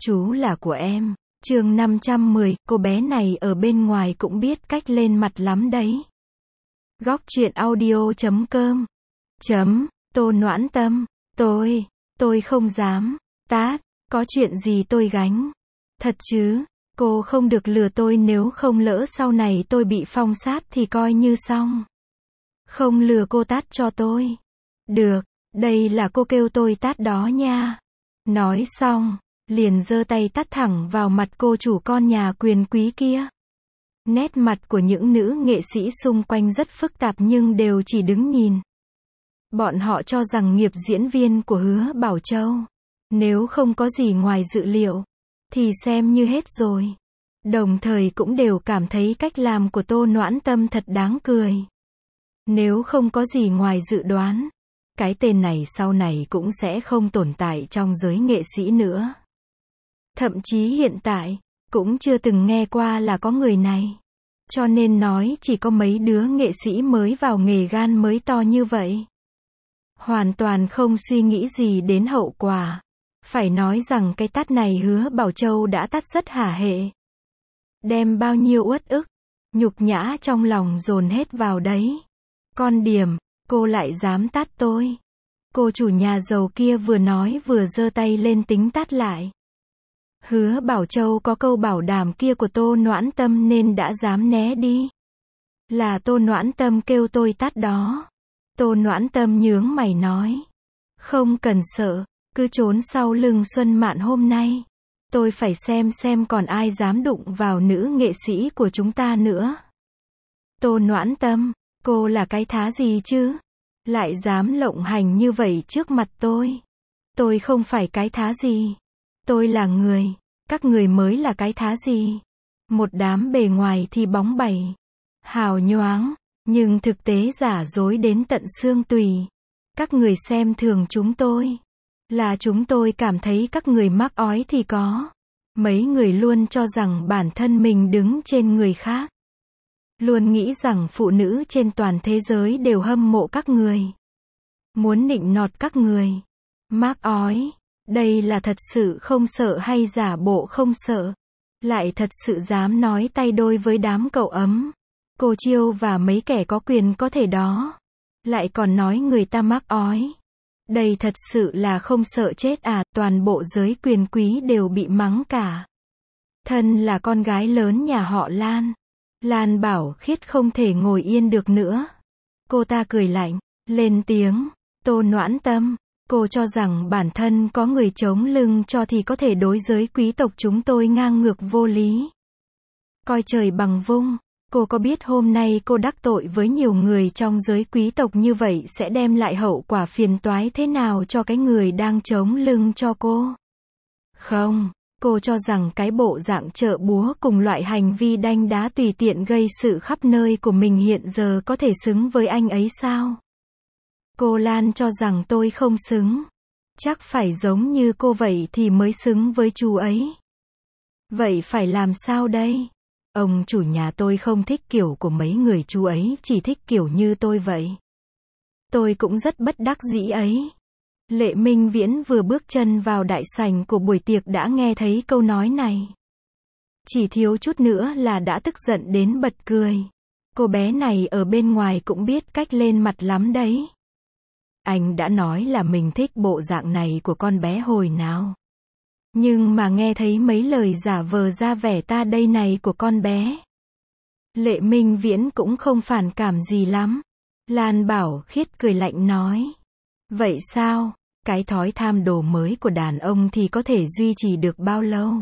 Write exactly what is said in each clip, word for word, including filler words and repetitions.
Chú là của em. Chương năm trăm mười, cô bé này ở bên ngoài cũng biết cách lên mặt lắm đấy. Góc truyện audio chấm com chấm, Tô Noãn Tâm. Tôi, tôi không dám. Tát, có chuyện gì tôi gánh. Thật chứ, cô không được lừa tôi, nếu không lỡ sau này tôi bị phong sát thì coi như xong. Không lừa cô tát cho tôi. Được, đây là cô kêu tôi tát đó nha. Nói xong, liền giơ tay tát thẳng vào mặt cô chủ con nhà quyền quý kia. Nét mặt của những nữ nghệ sĩ xung quanh rất phức tạp nhưng đều chỉ đứng nhìn. Bọn họ cho rằng nghiệp diễn viên của Hứa Bảo Châu, nếu không có gì ngoài dự liệu, thì xem như hết rồi. Đồng thời cũng đều cảm thấy cách làm của Tô Noãn Tâm thật đáng cười. Nếu không có gì ngoài dự đoán, cái tên này sau này cũng sẽ không tồn tại trong giới nghệ sĩ nữa. Thậm chí hiện tại, cũng chưa từng nghe qua là có người này. Cho nên nói chỉ có mấy đứa nghệ sĩ mới vào nghề gan mới to như vậy. Hoàn toàn không suy nghĩ gì đến hậu quả. Phải nói rằng cái tát này Hứa Bảo Châu đã tát rất hả hệ. Đem bao nhiêu uất ức, nhục nhã trong lòng dồn hết vào đấy. Con điềm, cô lại dám tát tôi. Cô chủ nhà giàu kia vừa nói vừa giơ tay lên tính tát lại. Hứa Bảo Châu có câu bảo đảm kia của Tô Noãn Tâm nên đã dám né đi. Là Tô Noãn Tâm kêu tôi tát đó. Tô Noãn Tâm nhướng mày nói. Không cần sợ, cứ trốn sau lưng Xuân Mạn hôm nay. Tôi phải xem xem còn ai dám đụng vào nữ nghệ sĩ của chúng ta nữa. Tô Noãn Tâm, cô là cái thá gì chứ? Lại dám lộng hành như vậy trước mặt tôi. Tôi không phải cái thá gì. Tôi là người. Các người mới là cái thá gì? Một đám bề ngoài thì bóng bẩy, hào nhoáng, nhưng thực tế giả dối đến tận xương tùy. Các người xem thường chúng tôi. Là chúng tôi cảm thấy các người mắc ói thì có. Mấy người luôn cho rằng bản thân mình đứng trên người khác. Luôn nghĩ rằng phụ nữ trên toàn thế giới đều hâm mộ các người. Muốn nịnh nọt các người. Mắc ói. Đây là thật sự không sợ hay giả bộ không sợ? Lại thật sự dám nói tay đôi với đám cậu ấm, cô Chiêu và mấy kẻ có quyền có thể đó. Lại còn nói người ta mắc ói. Đây thật sự là không sợ chết à? Toàn bộ giới quyền quý đều bị mắng cả. Thân là con gái lớn nhà họ Lan, Lan Bảo Khiết không thể ngồi yên được nữa. Cô ta cười lạnh, lên tiếng. Tô Noãn Tâm, cô cho rằng bản thân có người chống lưng cho thì có thể đối giới quý tộc chúng tôi ngang ngược vô lý. Coi trời bằng vung. Cô có biết hôm nay cô đắc tội với nhiều người trong giới quý tộc như vậy sẽ đem lại hậu quả phiền toái thế nào cho cái người đang chống lưng cho cô? Không, cô cho rằng cái bộ dạng trợ búa cùng loại hành vi đanh đá tùy tiện gây sự khắp nơi của mình hiện giờ có thể xứng với anh ấy sao? Cô Lan cho rằng tôi không xứng. Chắc phải giống như cô vậy thì mới xứng với chú ấy. Vậy phải làm sao đây? Ông chủ nhà tôi không thích kiểu của mấy người chú ấy, chỉ thích kiểu như tôi vậy. Tôi cũng rất bất đắc dĩ ấy. Lệ Minh Viễn vừa bước chân vào đại sảnh của buổi tiệc đã nghe thấy câu nói này. Chỉ thiếu chút nữa là đã tức giận đến bật cười. Cô bé này ở bên ngoài cũng biết cách lên mặt lắm đấy. Anh đã nói là mình thích bộ dạng này của con bé hồi nào. Nhưng mà nghe thấy mấy lời giả vờ ra vẻ ta đây này của con bé. Lệ Minh Viễn cũng không phản cảm gì lắm. Lan Bảo Khiết cười lạnh nói. Vậy sao? Cái thói tham đồ mới của đàn ông thì có thể duy trì được bao lâu?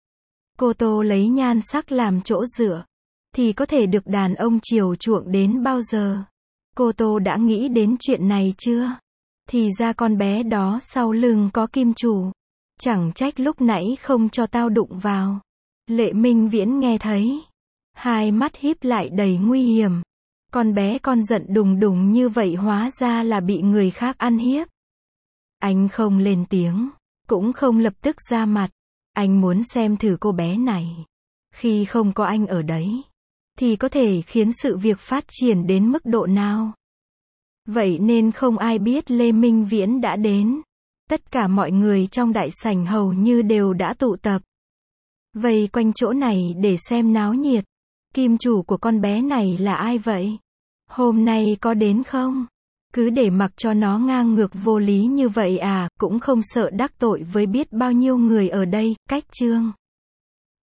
Cô Tô lấy nhan sắc làm chỗ dựa, thì có thể được đàn ông chiều chuộng đến bao giờ? Cô Tô đã nghĩ đến chuyện này chưa? Thì ra con bé đó sau lưng có kim chủ. Chẳng trách lúc nãy không cho tao đụng vào. Lệ Minh Viễn nghe thấy, hai mắt híp lại đầy nguy hiểm. Con bé con giận đùng đùng như vậy hóa ra là bị người khác ăn hiếp. Anh không lên tiếng, cũng không lập tức ra mặt. Anh muốn xem thử cô bé này. Khi không có anh ở đấy, thì có thể khiến sự việc phát triển đến mức độ nào. Vậy nên không ai biết Lê Minh Viễn đã đến. Tất cả mọi người trong đại sảnh hầu như đều đã tụ tập vây quanh chỗ này để xem náo nhiệt. Kim chủ của con bé này là ai vậy? Hôm nay có đến không? Cứ để mặc cho nó ngang ngược vô lý như vậy à, cũng không sợ đắc tội với biết bao nhiêu người ở đây. Cách chương